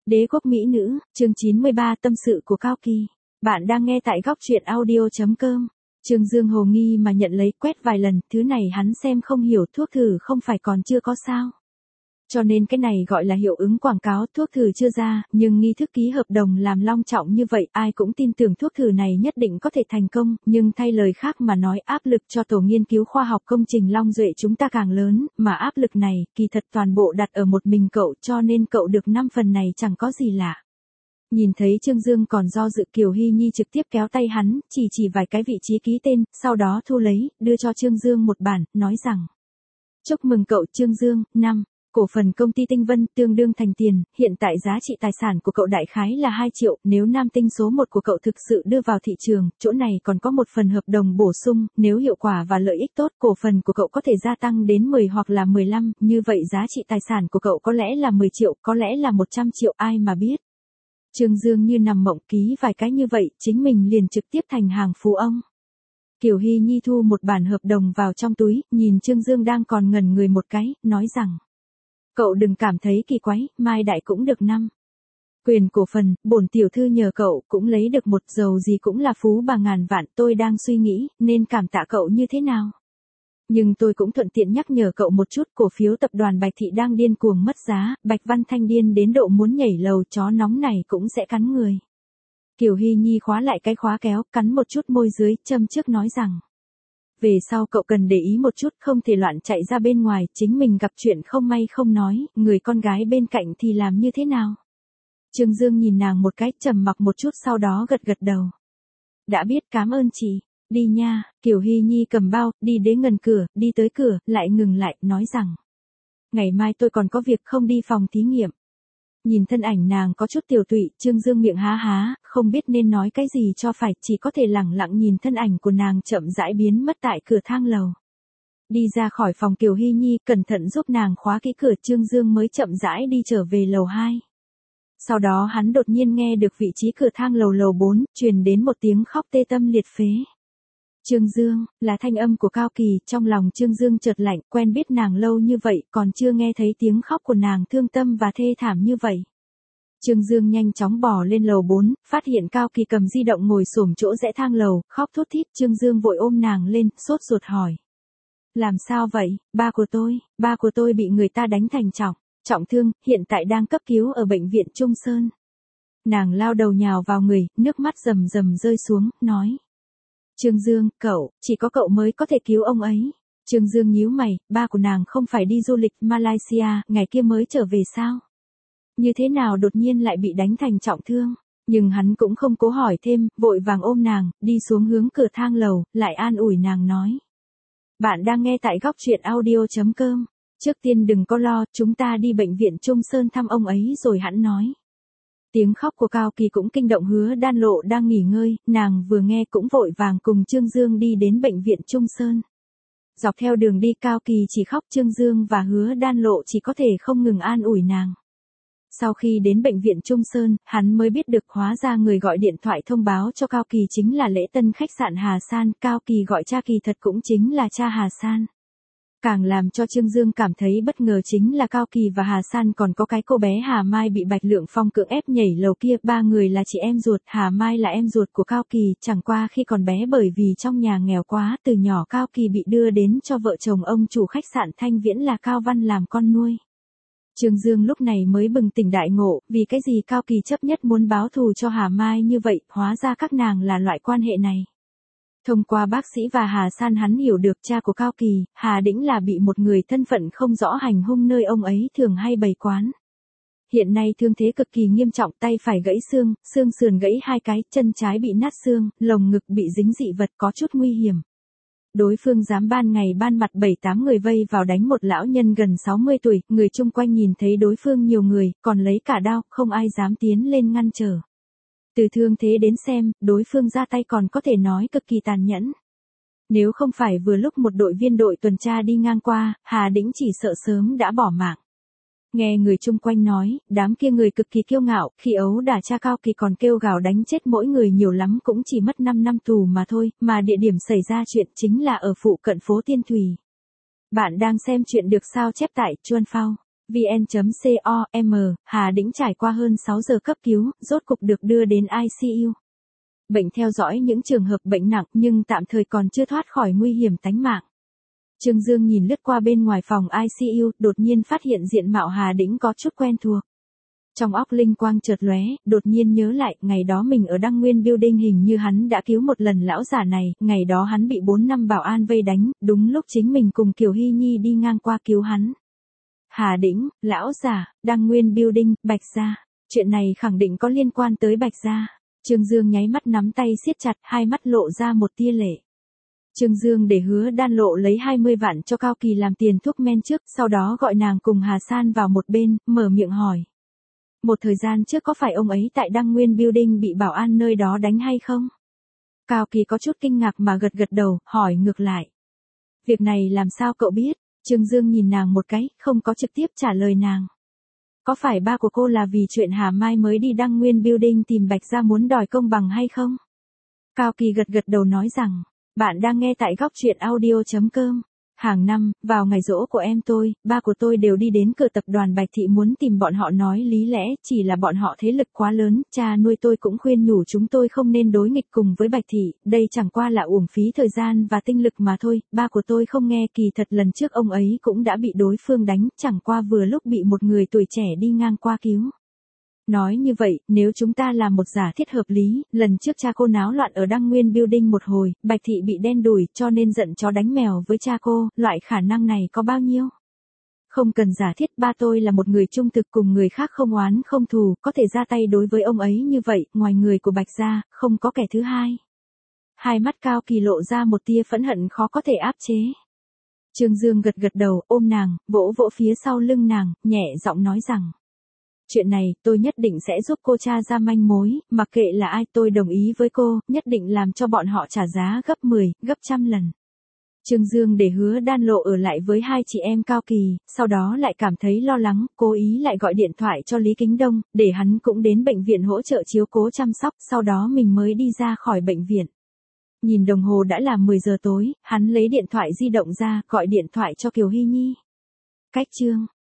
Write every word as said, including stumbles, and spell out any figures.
Đế quốc mỹ nữ, chương chín mươi ba tâm sự của Cao Kỳ. Bạn đang nghe tại góc truyện audio chấm com. Trương Dương hồ nghi mà nhận lấy, quét vài lần, thứ này hắn xem không hiểu, thuốc thử không phải còn chưa có sao. Cho nên cái này gọi là hiệu ứng quảng cáo, thuốc thử chưa ra, nhưng nghi thức ký hợp đồng làm long trọng như vậy, ai cũng tin tưởng thuốc thử này nhất định có thể thành công, nhưng thay lời khác mà nói, áp lực cho tổ nghiên cứu khoa học công trình Long Duệ chúng ta càng lớn, mà áp lực này, kỳ thật toàn bộ đặt ở một mình cậu, cho nên cậu được năm phần này chẳng có gì lạ. Nhìn thấy Trương Dương còn do dự, Kiều Hy Nhi trực tiếp kéo tay hắn, chỉ chỉ vài cái vị trí ký tên, sau đó thu lấy, đưa cho Trương Dương một bản, nói rằng: chúc mừng cậu Trương Dương, năm. Cổ phần công ty Tinh Vân tương đương thành tiền, hiện tại giá trị tài sản của cậu đại khái là hai triệu, nếu nam tinh số một của cậu thực sự đưa vào thị trường, chỗ này còn có một phần hợp đồng bổ sung, nếu hiệu quả và lợi ích tốt, cổ phần của cậu có thể gia tăng đến mười hoặc là mười lăm, như vậy giá trị tài sản của cậu có lẽ là mười triệu, có lẽ là một trăm triệu, ai mà biết. Trương Dương như nằm mộng, ký vài cái như vậy, chính mình liền trực tiếp thành hàng phú ông. Kiều Hy Nhi thu một bản hợp đồng vào trong túi, nhìn Trương Dương đang còn ngẩn người một cái, nói rằng: cậu đừng cảm thấy kỳ quái, mai đại cũng được năm. Quyền cổ phần, bổn tiểu thư nhờ cậu cũng lấy được một, dầu gì cũng là phú bà ngàn vạn, tôi đang suy nghĩ, nên cảm tạ cậu như thế nào. Nhưng tôi cũng thuận tiện nhắc nhở cậu một chút, cổ phiếu tập đoàn Bạch Thị đang điên cuồng mất giá, Bạch Văn Thanh điên đến độ muốn nhảy lầu, chó nóng này cũng sẽ cắn người. Kiều Hy Nhi khóa lại cái khóa kéo, cắn một chút môi dưới, châm trước nói rằng: về sau cậu cần để ý một chút, không thể loạn chạy ra bên ngoài, chính mình gặp chuyện không may không nói, người con gái bên cạnh thì làm như thế nào. Trương Dương nhìn nàng một cái, trầm mặc một chút, sau đó gật gật đầu. Đã biết, cảm ơn chị, đi nha. Kiều Hy Nhi cầm bao, đi đến gần cửa, đi tới cửa, lại ngừng lại, nói rằng: ngày mai tôi còn có việc không đi phòng thí nghiệm. Nhìn thân ảnh nàng có chút tiểu tụy, Trương Dương miệng há há, không biết nên nói cái gì cho phải, chỉ có thể lẳng lặng nhìn thân ảnh của nàng chậm rãi biến mất tại cửa thang lầu. Đi ra khỏi phòng, Kiều Hy Nhi cẩn thận giúp nàng khóa kỹ cửa, Trương Dương mới chậm rãi đi trở về lầu hai. Sau đó hắn đột nhiên nghe được vị trí cửa thang lầu lầu bốn, truyền đến một tiếng khóc tê tâm liệt phế. Trương Dương, là thanh âm của Cao Kỳ, trong lòng Trương Dương chợt lạnh, quen biết nàng lâu như vậy, còn chưa nghe thấy tiếng khóc của nàng thương tâm và thê thảm như vậy. Trương Dương nhanh chóng bò lên lầu bốn, phát hiện Cao Kỳ cầm di động ngồi xổm chỗ rẽ thang lầu, khóc thút thít, Trương Dương vội ôm nàng lên, sốt ruột hỏi: làm sao vậy, ba của tôi, ba của tôi bị người ta đánh thành trọng, trọng thương, hiện tại đang cấp cứu ở bệnh viện Trung Sơn. Nàng lao đầu nhào vào người, nước mắt rầm rầm rơi xuống, nói: Trương Dương, cậu, chỉ có cậu mới có thể cứu ông ấy. Trương Dương nhíu mày, ba của nàng không phải đi du lịch Malaysia, ngày kia mới trở về sao? Như thế nào đột nhiên lại bị đánh thành trọng thương? Nhưng hắn cũng không cố hỏi thêm, vội vàng ôm nàng, đi xuống hướng cửa thang lầu, lại an ủi nàng nói: bạn đang nghe tại góc truyện audio chấm com. Trước tiên đừng có lo, chúng ta đi bệnh viện Trung Sơn thăm ông ấy rồi hẵng nói. Tiếng khóc của Cao Kỳ cũng kinh động Hứa Đan Lộ đang nghỉ ngơi, nàng vừa nghe cũng vội vàng cùng Trương Dương đi đến bệnh viện Trung Sơn. Dọc theo đường đi, Cao Kỳ chỉ khóc, Trương Dương và Hứa Đan Lộ chỉ có thể không ngừng an ủi nàng. Sau khi đến bệnh viện Trung Sơn, hắn mới biết được hóa ra người gọi điện thoại thông báo cho Cao Kỳ chính là lễ tân khách sạn Hà San, Cao Kỳ gọi cha kỳ thật cũng chính là cha Hà San. Càng làm cho Trương Dương cảm thấy bất ngờ chính là Cao Kỳ và Hà San còn có cái cô bé Hà Mai bị Bạch Lượng Phong cưỡng ép nhảy lầu kia, ba người là chị em ruột, Hà Mai là em ruột của Cao Kỳ, chẳng qua khi còn bé bởi vì trong nhà nghèo quá, từ nhỏ Cao Kỳ bị đưa đến cho vợ chồng ông chủ khách sạn Thanh Viễn là Cao Văn làm con nuôi. Trương Dương lúc này mới bừng tỉnh đại ngộ, vì cái gì Cao Kỳ chấp nhất muốn báo thù cho Hà Mai như vậy, hóa ra các nàng là loại quan hệ này. Thông qua bác sĩ và Hà San hắn hiểu được cha của Cao Kỳ, Hà Đĩnh là bị một người thân phận không rõ hành hung nơi ông ấy thường hay bày quán. Hiện nay thương thế cực kỳ nghiêm trọng, tay phải gãy xương, xương sườn gãy hai cái, chân trái bị nát xương, lồng ngực bị dính dị vật có chút nguy hiểm. Đối phương dám ban ngày ban mặt bảy tám người vây vào đánh một lão nhân gần sáu mươi tuổi, người chung quanh nhìn thấy đối phương nhiều người, còn lấy cả đao, không ai dám tiến lên ngăn trở. Từ thương thế đến xem, đối phương ra tay còn có thể nói cực kỳ tàn nhẫn. Nếu không phải vừa lúc một đội viên đội tuần tra đi ngang qua, Hà Đĩnh chỉ sợ sớm đã bỏ mạng. Nghe người chung quanh nói, đám kia người cực kỳ kiêu ngạo, khi ấu đả cha Cao Kỳ còn kêu gào đánh chết mỗi người nhiều lắm cũng chỉ mất năm năm tù mà thôi, mà địa điểm xảy ra chuyện chính là ở phụ cận phố Tiên Thùy. Bạn đang xem chuyện được sao chép tại Chuan Phao. vn chấm com, Hà Đĩnh trải qua hơn sáu giờ cấp cứu, rốt cục được đưa đến i xê u. Bệnh theo dõi những trường hợp bệnh nặng nhưng tạm thời còn chưa thoát khỏi nguy hiểm tánh mạng. Trương Dương nhìn lướt qua bên ngoài phòng i xê u, đột nhiên phát hiện diện mạo Hà Đĩnh có chút quen thuộc. Trong óc linh quang chợt lóe, đột nhiên nhớ lại, ngày đó mình ở Đăng Nguyên Building hình như hắn đã cứu một lần lão giả này, ngày đó hắn bị bốn năm bảo an vây đánh, đúng lúc chính mình cùng Kiều Hy Nhi đi ngang qua cứu hắn. Hà Đĩnh, lão giả, Đăng Nguyên Building, Bạch Gia. Chuyện này khẳng định có liên quan tới Bạch Gia. Trương Dương nháy mắt nắm tay siết chặt, hai mắt lộ ra một tia lệ. Trương Dương để Hứa Đan Lộ lấy hai mươi vạn cho Cao Kỳ làm tiền thuốc men trước, sau đó gọi nàng cùng Hà San vào một bên, mở miệng hỏi. Một thời gian trước có phải ông ấy tại Đăng Nguyên Building bị bảo an nơi đó đánh hay không? Cao Kỳ có chút kinh ngạc mà gật gật đầu, hỏi ngược lại. Việc này làm sao cậu biết? Trương Dương nhìn nàng một cái, không có trực tiếp trả lời nàng. Có phải ba của cô là vì chuyện Hà Mai mới đi Đăng Nguyên Building tìm Bạch Gia muốn đòi công bằng hay không? Cao Kỳ gật gật đầu nói rằng, bạn đang nghe tại góc truyện audio chấm com. Hàng năm, vào ngày giỗ của em tôi, ba của tôi đều đi đến cửa tập đoàn Bạch Thị muốn tìm bọn họ nói lý lẽ, chỉ là bọn họ thế lực quá lớn, cha nuôi tôi cũng khuyên nhủ chúng tôi không nên đối nghịch cùng với Bạch Thị, đây chẳng qua là uổng phí thời gian và tinh lực mà thôi, ba của tôi không nghe, kỳ thật lần trước ông ấy cũng đã bị đối phương đánh, chẳng qua vừa lúc bị một người tuổi trẻ đi ngang qua cứu. Nói như vậy, nếu chúng ta làm một giả thiết hợp lý, lần trước cha cô náo loạn ở Đăng Nguyên Building một hồi, Bạch Thị bị đen đuổi cho nên giận chó đánh mèo với cha cô, loại khả năng này có bao nhiêu? Không cần giả thiết, ba tôi là một người trung thực cùng người khác không oán không thù, có thể ra tay đối với ông ấy như vậy, ngoài người của Bạch Gia, không có kẻ thứ hai. Hai mắt Cao Kỳ lộ ra một tia phẫn hận khó có thể áp chế. Trương Dương gật gật đầu, ôm nàng, vỗ vỗ phía sau lưng nàng, nhẹ giọng nói rằng. Chuyện này, tôi nhất định sẽ giúp cô tra ra manh mối, mặc kệ là ai, tôi đồng ý với cô, nhất định làm cho bọn họ trả giá gấp mười, gấp trăm lần. Trương Dương để Hứa Đan Lộ ở lại với hai chị em Cao Kỳ, sau đó lại cảm thấy lo lắng, cố ý lại gọi điện thoại cho Lý Kính Đông, để hắn cũng đến bệnh viện hỗ trợ chiếu cố chăm sóc, sau đó mình mới đi ra khỏi bệnh viện. Nhìn đồng hồ đã là mười giờ tối, hắn lấy điện thoại di động ra, gọi điện thoại cho Kiều Hy Nhi. Cách chương